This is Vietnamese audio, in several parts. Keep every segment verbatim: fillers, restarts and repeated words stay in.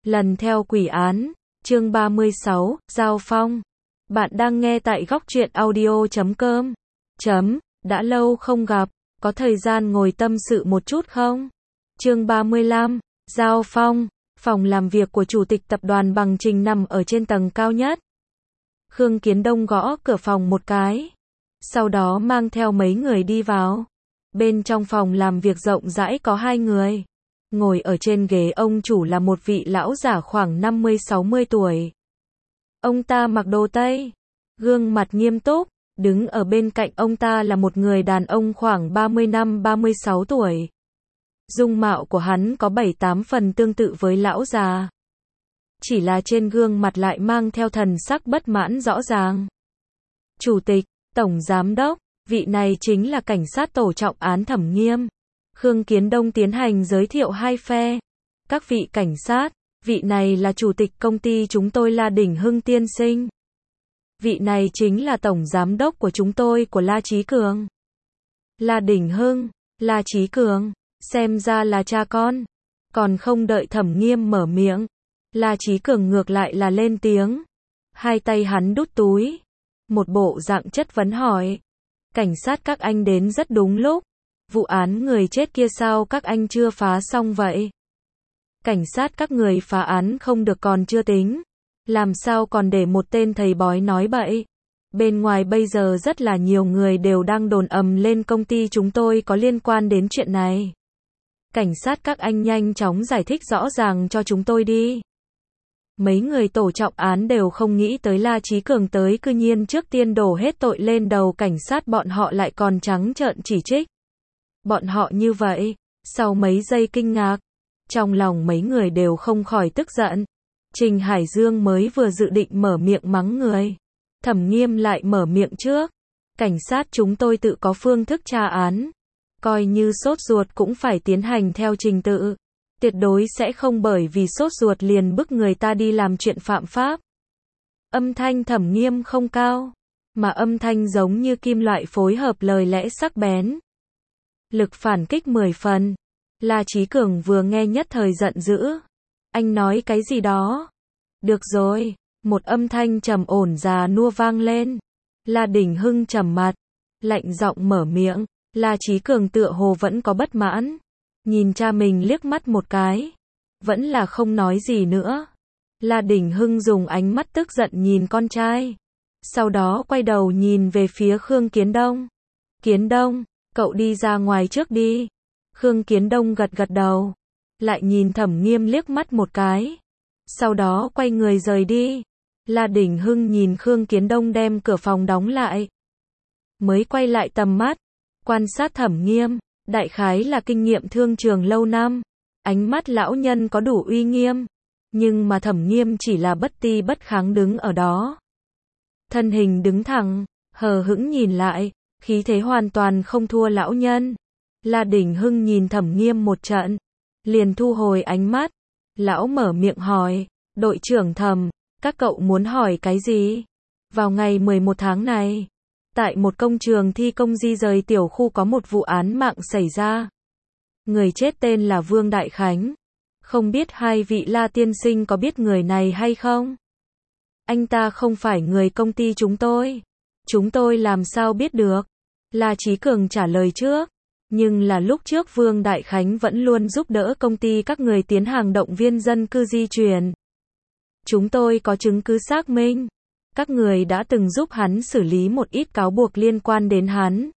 Lần theo quỷ án, chương ba mươi sáu, Giao Phong. Bạn đang nghe tại góc truyện audio chấm com. Chấm, đã lâu không gặp, có thời gian ngồi tâm sự một chút không? Chương ba mươi lăm, Giao Phong. Phòng làm việc của chủ tịch tập đoàn Bằng Trình nằm ở trên tầng cao nhất. Khương Kiến Đông gõ cửa phòng một cái, sau đó mang theo mấy người đi vào. Bên trong phòng làm việc rộng rãi có hai người. Ngồi ở trên ghế ông chủ là một vị lão giả khoảng năm mươi sáu mươi tuổi. Ông ta mặc đồ Tây, gương mặt nghiêm túc, đứng ở bên cạnh ông ta là một người đàn ông khoảng ba mươi lăm ba mươi sáu tuổi. Dung mạo của hắn có bảy tám phần tương tự với lão già. Chỉ là trên gương mặt lại mang theo thần sắc bất mãn rõ ràng. Chủ tịch, tổng giám đốc, vị này chính là cảnh sát tổ trọng án Thẩm Nghiêm. Khương Kiến Đông tiến hành giới thiệu hai phe. Các vị cảnh sát, vị này là chủ tịch công ty chúng tôi La Đỉnh Hưng tiên sinh. Vị này chính là tổng giám đốc của chúng tôi của La Chí Cường. La Đỉnh Hưng, La Chí Cường, xem ra là cha con. Còn không đợi Thẩm Nghiêm mở miệng, La Chí Cường ngược lại là lên tiếng. Hai tay hắn đút túi, một bộ dạng chất vấn hỏi. Cảnh sát các anh đến rất đúng lúc. Vụ án người chết kia sao các anh chưa phá xong vậy? Cảnh sát các người phá án không được còn chưa tính. Làm sao còn để một tên thầy bói nói bậy? Bên ngoài bây giờ rất là nhiều người đều đang đồn ầm lên công ty chúng tôi có liên quan đến chuyện này. Cảnh sát các anh nhanh chóng giải thích rõ ràng cho chúng tôi đi. Mấy người tổ trọng án đều không nghĩ tới La Chí Cường tới cư nhiên trước tiên đổ hết tội lên đầu cảnh sát bọn họ lại còn trắng trợn chỉ trích. Bọn họ như vậy, sau mấy giây kinh ngạc, trong lòng mấy người đều không khỏi tức giận. Trình Hải Dương mới vừa dự định mở miệng mắng người. Thẩm Nghiêm lại mở miệng trước. Cảnh sát chúng tôi tự có phương thức tra án. Coi như sốt ruột cũng phải tiến hành theo trình tự. Tuyệt đối sẽ không bởi vì sốt ruột liền bức người ta đi làm chuyện phạm pháp. Âm thanh Thẩm Nghiêm không cao, mà âm thanh giống như kim loại phối hợp lời lẽ sắc bén. Lực phản kích mười phần. La Chí Cường vừa nghe nhất thời giận dữ. Anh nói cái gì đó? Được rồi, một âm thanh trầm ổn già nua vang lên. La Đỉnh Hưng trầm mặt, lạnh giọng mở miệng. La Chí Cường tựa hồ vẫn có bất mãn, nhìn cha mình liếc mắt một cái, vẫn là không nói gì nữa. La Đỉnh Hưng dùng ánh mắt tức giận nhìn con trai, sau đó quay đầu nhìn về phía Khương Kiến Đông. Kiến Đông, cậu đi ra ngoài trước đi. Khương Kiến Đông gật gật đầu, lại nhìn Thẩm Nghiêm liếc mắt một cái, sau đó quay người rời đi. La Đỉnh Hưng nhìn Khương Kiến Đông đem cửa phòng đóng lại, mới quay lại tầm mắt, quan sát Thẩm Nghiêm, đại khái là kinh nghiệm thương trường lâu năm. Ánh mắt lão nhân có đủ uy nghiêm, nhưng mà Thẩm Nghiêm chỉ là bất ti bất kháng đứng ở đó. Thân hình đứng thẳng, hờ hững nhìn lại, khí thế hoàn toàn không thua lão nhân. La Đỉnh Hưng nhìn Thẩm Nghiêm một trận, liền thu hồi ánh mắt. Lão mở miệng hỏi, đội trưởng Thẩm, các cậu muốn hỏi cái gì? Vào ngày mười một tháng này, tại một công trường thi công di rời tiểu khu có một vụ án mạng xảy ra. Người chết tên là Vương Đại Khánh. Không biết hai vị La tiên sinh có biết người này hay không? Anh ta không phải người công ty chúng tôi. Chúng tôi làm sao biết được? La Chí Cường trả lời trước. Nhưng là lúc trước Vương Đại Khánh vẫn luôn giúp đỡ công ty các người tiến hành động viên dân cư di chuyển. Chúng tôi có chứng cứ xác minh. Các người đã từng giúp hắn xử lý một ít cáo buộc liên quan đến hắn.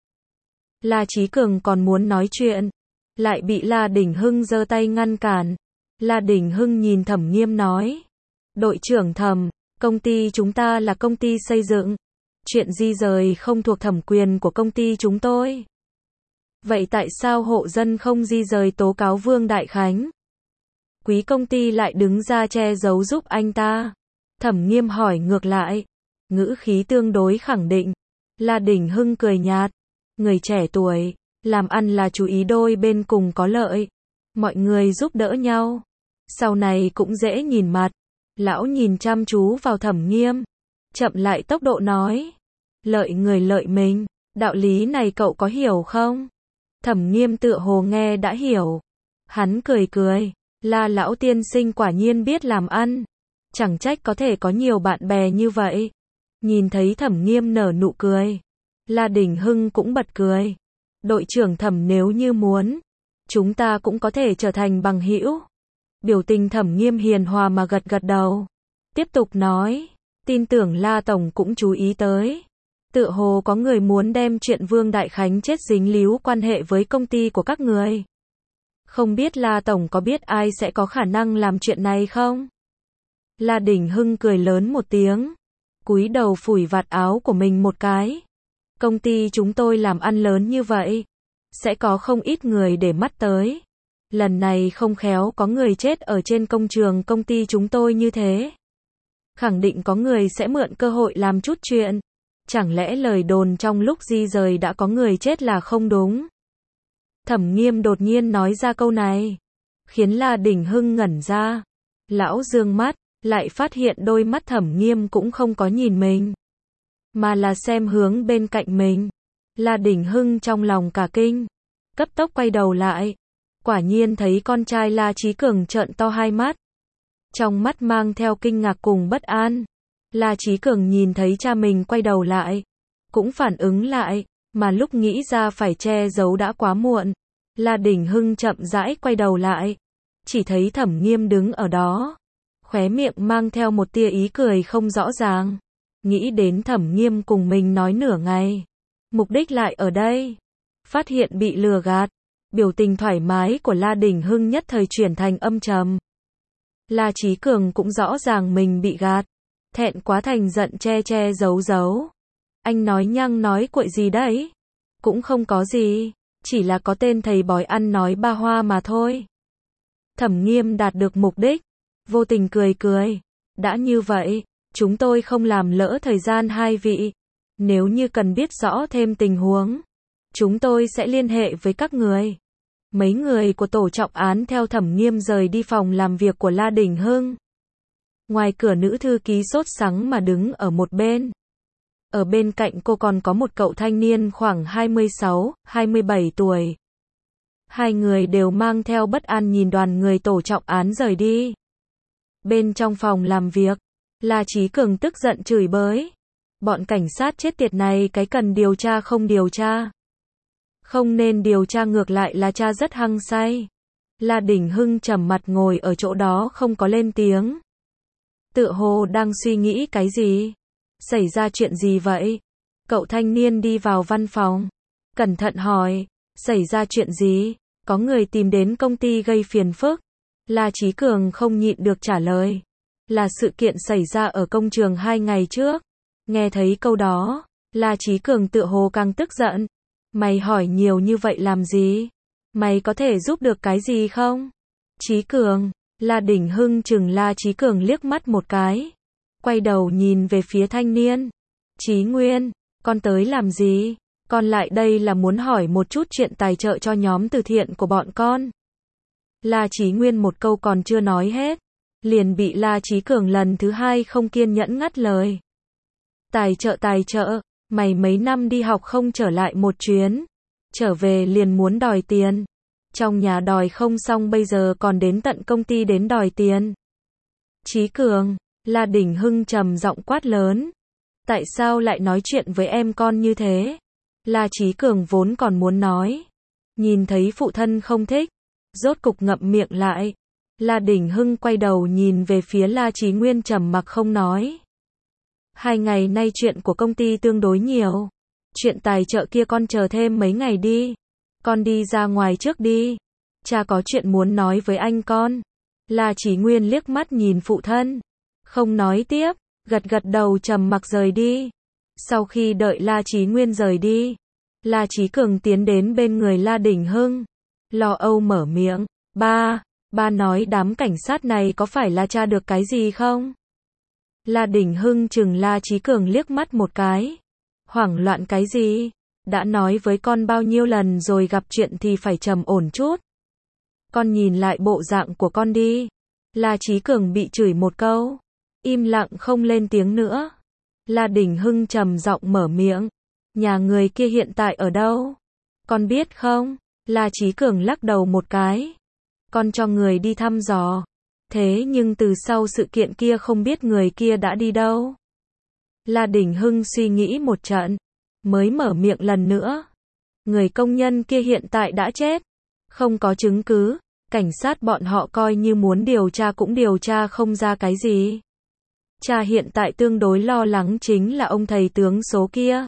La Chí Cường còn muốn nói chuyện, lại bị La Đỉnh Hưng giơ tay ngăn cản. La Đỉnh Hưng nhìn Thẩm Nghiêm nói, đội trưởng Thẩm, công ty chúng ta là công ty xây dựng. Chuyện di rời không thuộc thẩm quyền của công ty chúng tôi. Vậy tại sao hộ dân không di rời tố cáo Vương Đại Khánh? Quý công ty lại đứng ra che giấu giúp anh ta. Thẩm Nghiêm hỏi ngược lại, ngữ khí tương đối khẳng định. La Đỉnh Hưng cười nhạt, người trẻ tuổi, làm ăn là chú ý đôi bên cùng có lợi. Mọi người giúp đỡ nhau, sau này cũng dễ nhìn mặt. Lão nhìn chăm chú vào Thẩm Nghiêm, chậm lại tốc độ nói, lợi người lợi mình, đạo lý này cậu có hiểu không? Thẩm Nghiêm tựa hồ nghe đã hiểu. Hắn cười cười, La lão tiên sinh quả nhiên biết làm ăn. Chẳng trách có thể có nhiều bạn bè như vậy. Nhìn thấy Thẩm Nghiêm nở nụ cười, La Đình Hưng cũng bật cười. Đội trưởng Thẩm, nếu như muốn, chúng ta cũng có thể trở thành bằng hữu. Biểu tình Thẩm Nghiêm hiền hòa mà gật gật đầu. Tiếp tục nói, tin tưởng La tổng cũng chú ý tới. Tựa hồ có người muốn đem chuyện Vương Đại Khánh chết dính líu quan hệ với công ty của các người. Không biết La tổng có biết ai sẽ có khả năng làm chuyện này không? La Đình Hưng cười lớn một tiếng, cúi đầu phủi vạt áo của mình một cái. Công ty chúng tôi làm ăn lớn như vậy, sẽ có không ít người để mắt tới. Lần này không khéo có người chết ở trên công trường công ty chúng tôi như thế. Khẳng định có người sẽ mượn cơ hội làm chút chuyện. Chẳng lẽ lời đồn trong lúc di rời đã có người chết là không đúng? Thẩm Nghiêm đột nhiên nói ra câu này, khiến La Đình Hưng ngẩn ra. Lão dương mắt, lại phát hiện đôi mắt Thẩm Nghiêm cũng không có nhìn mình, mà là xem hướng bên cạnh mình. La Đình Hưng trong lòng cả kinh, cấp tốc quay đầu lại. Quả nhiên thấy con trai La Chí Cường trợn to hai mắt, trong mắt mang theo kinh ngạc cùng bất an. La Chí Cường nhìn thấy cha mình quay đầu lại, cũng phản ứng lại, mà lúc nghĩ ra phải che giấu đã quá muộn. La Đình Hưng chậm rãi quay đầu lại, chỉ thấy Thẩm Nghiêm đứng ở đó, khóe miệng mang theo một tia ý cười không rõ ràng. Nghĩ đến Thẩm Nghiêm cùng mình nói nửa ngày, mục đích lại ở đây, phát hiện bị lừa gạt, biểu tình thoải mái của La Đình Hưng nhất thời chuyển thành âm trầm. La Chí Cường cũng rõ ràng mình bị gạt, thẹn quá thành giận che che giấu giấu. Anh nói nhăng nói cuội gì đấy? Cũng không có gì, chỉ là có tên thầy bói ăn nói ba hoa mà thôi. Thẩm Nghiêm đạt được mục đích, vô tình cười cười. Đã như vậy, chúng tôi không làm lỡ thời gian hai vị. Nếu như cần biết rõ thêm tình huống, chúng tôi sẽ liên hệ với các người. Mấy người của tổ trọng án theo Thẩm Nghiêm rời đi phòng làm việc của La Đình Hưng. Ngoài cửa nữ thư ký sốt sắng mà đứng ở một bên. Ở bên cạnh cô còn có một cậu thanh niên khoảng hai mươi sáu, hai mươi bảy tuổi. Hai người đều mang theo bất an nhìn đoàn người tổ trọng án rời đi. Bên trong phòng làm việc, La Chí Cường tức giận chửi bới. Bọn cảnh sát chết tiệt này cái cần điều tra không điều tra. Không nên điều tra, ngược lại là cha rất hăng say. La Đình Hưng trầm mặt ngồi ở chỗ đó không có lên tiếng. Tựa hồ đang suy nghĩ cái gì. Xảy ra chuyện gì vậy? Cậu thanh niên đi vào văn phòng, cẩn thận hỏi, xảy ra chuyện gì? Có người tìm đến công ty gây phiền phức. La Chí Cường không nhịn được trả lời. Là sự kiện xảy ra ở công trường hai ngày trước. Nghe thấy câu đó, La Chí Cường tựa hồ càng tức giận. Mày hỏi nhiều như vậy làm gì? Mày có thể giúp được cái gì không? Chí Cường, La Đình Hưng chừng La Chí Cường liếc mắt một cái. Quay đầu nhìn về phía thanh niên. Chí Nguyên, con tới làm gì? Con lại đây là muốn hỏi một chút chuyện tài trợ cho nhóm từ thiện của bọn con. La Chí Nguyên một câu còn chưa nói hết, liền bị La Chí Cường lần thứ hai không kiên nhẫn ngắt lời. Tài trợ tài trợ, mày mấy năm đi học không trở lại một chuyến, trở về liền muốn đòi tiền. Trong nhà đòi không xong bây giờ còn đến tận công ty đến đòi tiền. Chí Cường, La Đình Hưng trầm giọng quát lớn. Tại sao lại nói chuyện với em con như thế? La Chí Cường vốn còn muốn nói. Nhìn thấy phụ thân không thích, rốt cục ngậm miệng lại. La Đình Hưng quay đầu nhìn về phía La Chí Nguyên trầm mặc không nói. Hai ngày nay chuyện của công ty tương đối nhiều. Chuyện tài trợ kia con chờ thêm mấy ngày đi. Con đi ra ngoài trước đi. Cha có chuyện muốn nói với anh con. La Chí Nguyên liếc mắt nhìn phụ thân, không nói tiếp, gật gật đầu trầm mặc rời đi. Sau khi đợi La Chí Nguyên rời đi, La Chí Cường tiến đến bên người La Đình Hưng, lo âu mở miệng. Ba, ba nói đám cảnh sát này có phải là tra được cái gì không? La Đình Hưng chừng La Chí Cường liếc mắt một cái. Hoảng loạn cái gì? Đã nói với con bao nhiêu lần rồi, gặp chuyện thì phải trầm ổn chút. Con nhìn lại bộ dạng của con đi. La Chí Cường bị chửi một câu, im lặng không lên tiếng nữa. La Đình Hưng trầm giọng mở miệng. Nhà người kia hiện tại ở đâu? Con biết không? La Chí Cường lắc đầu một cái. con cho người đi thăm dò. Thế nhưng từ sau sự kiện kia không biết người kia đã đi đâu. La Đình Hưng suy nghĩ một trận, mới mở miệng lần nữa. Người công nhân kia hiện tại đã chết, không có chứng cứ, cảnh sát bọn họ coi như muốn điều tra cũng điều tra không ra cái gì. Cha hiện tại tương đối lo lắng chính là ông thầy tướng số kia.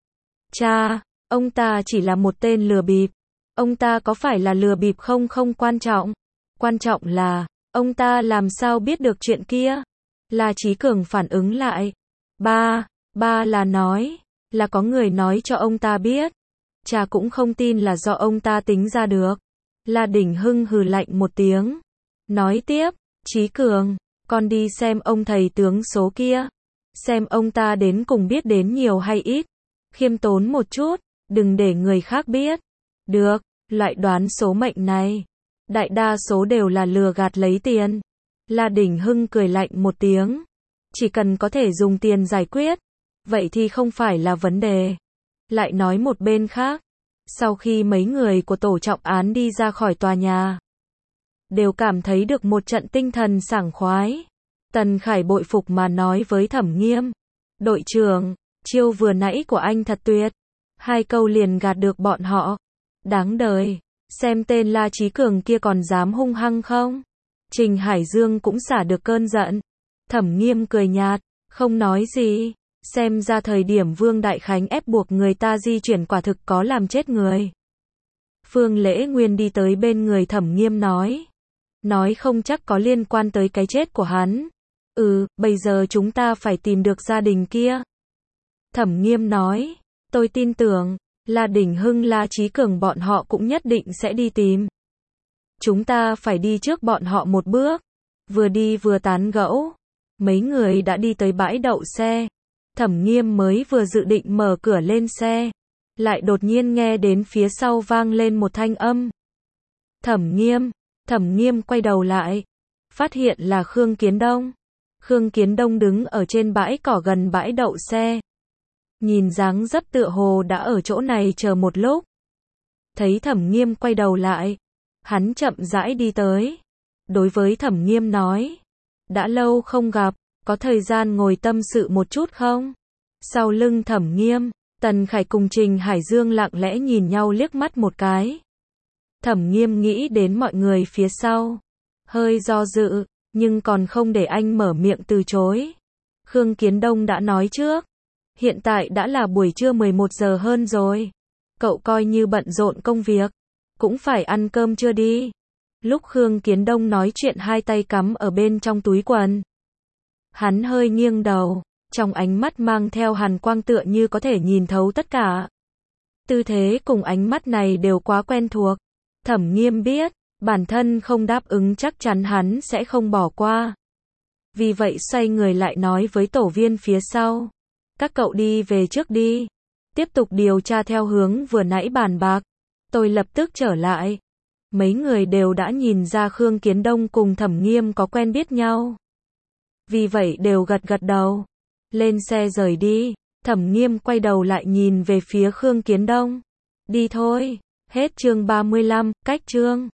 Cha, ông ta chỉ là một tên lừa bịp. Ông ta có phải là lừa bịp không không quan trọng. Quan trọng là, ông ta làm sao biết được chuyện kia? La Chí Cường phản ứng lại. Ba, ba là nói, là có người nói cho ông ta biết. Cha cũng không tin là do ông ta tính ra được. La Đình Hưng hừ lạnh một tiếng. Nói tiếp, Chí Cường, con đi xem ông thầy tướng số kia. Xem ông ta đến cùng biết đến nhiều hay ít. Khiêm tốn một chút, đừng để người khác biết. Được, loại đoán số mệnh này, đại đa số đều là lừa gạt lấy tiền. La Đình Hưng cười lạnh một tiếng. Chỉ cần có thể dùng tiền giải quyết, vậy thì không phải là vấn đề. Lại nói một bên khác, sau khi mấy người của tổ trọng án đi ra khỏi tòa nhà, đều cảm thấy được một trận tinh thần sảng khoái. Tần Khải bội phục mà nói với Thẩm Nghiêm. Đội trưởng, chiêu vừa nãy của anh thật tuyệt. Hai câu liền gạt được bọn họ. Đáng đời, xem tên La Chí Cường kia còn dám hung hăng không? Trình Hải Dương cũng xả được cơn giận. Thẩm Nghiêm cười nhạt, không nói gì. Xem ra thời điểm Vương Đại Khánh ép buộc người ta di chuyển quả thực có làm chết người. Phương Lễ Nguyên đi tới bên người Thẩm Nghiêm nói. Nói không chắc có liên quan tới cái chết của hắn. Ừ, bây giờ chúng ta phải tìm được gia đình kia. Thẩm Nghiêm nói, tôi tin tưởng, La Đình Hưng La Chí Cường bọn họ cũng nhất định sẽ đi tìm. Chúng ta phải đi trước bọn họ một bước. Vừa đi vừa tán gẫu. Mấy người đã đi tới bãi đậu xe. Thẩm Nghiêm mới vừa dự định mở cửa lên xe, lại đột nhiên nghe đến phía sau vang lên một thanh âm. Thẩm Nghiêm, Thẩm Nghiêm quay đầu lại, phát hiện là Khương Kiến Đông. Khương Kiến Đông đứng ở trên bãi cỏ gần bãi đậu xe. Nhìn dáng dấp tựa hồ đã ở chỗ này chờ một lúc. Thấy Thẩm Nghiêm quay đầu lại, hắn chậm rãi đi tới. Đối với Thẩm Nghiêm nói, đã lâu không gặp, có thời gian ngồi tâm sự một chút không? Sau lưng Thẩm Nghiêm, Tần Khải cùng Trình Hải Dương lặng lẽ nhìn nhau liếc mắt một cái. Thẩm Nghiêm nghĩ đến mọi người phía sau, hơi do dự, nhưng còn không để anh mở miệng từ chối. Khương Kiến Đông đã nói trước, hiện tại đã là buổi trưa mười một giờ hơn rồi. Cậu coi như bận rộn công việc, cũng phải ăn cơm chưa đi. Lúc Khương Kiến Đông nói chuyện hai tay cắm ở bên trong túi quần. Hắn hơi nghiêng đầu, trong ánh mắt mang theo hàn quang tựa như có thể nhìn thấu tất cả. Tư thế cùng ánh mắt này đều quá quen thuộc. Thẩm Nghiêm biết, bản thân không đáp ứng chắc chắn hắn sẽ không bỏ qua. Vì vậy xoay người lại nói với tổ viên phía sau. Các cậu đi về trước đi. Tiếp tục điều tra theo hướng vừa nãy bàn bạc. Tôi lập tức trở lại. Mấy người đều đã nhìn ra Khương Kiến Đông cùng Thẩm Nghiêm có quen biết nhau. Vì vậy đều gật gật đầu. Lên xe rời đi. Thẩm Nghiêm quay đầu lại nhìn về phía Khương Kiến Đông. Đi thôi. Hết chương ba mươi lăm, cách chương.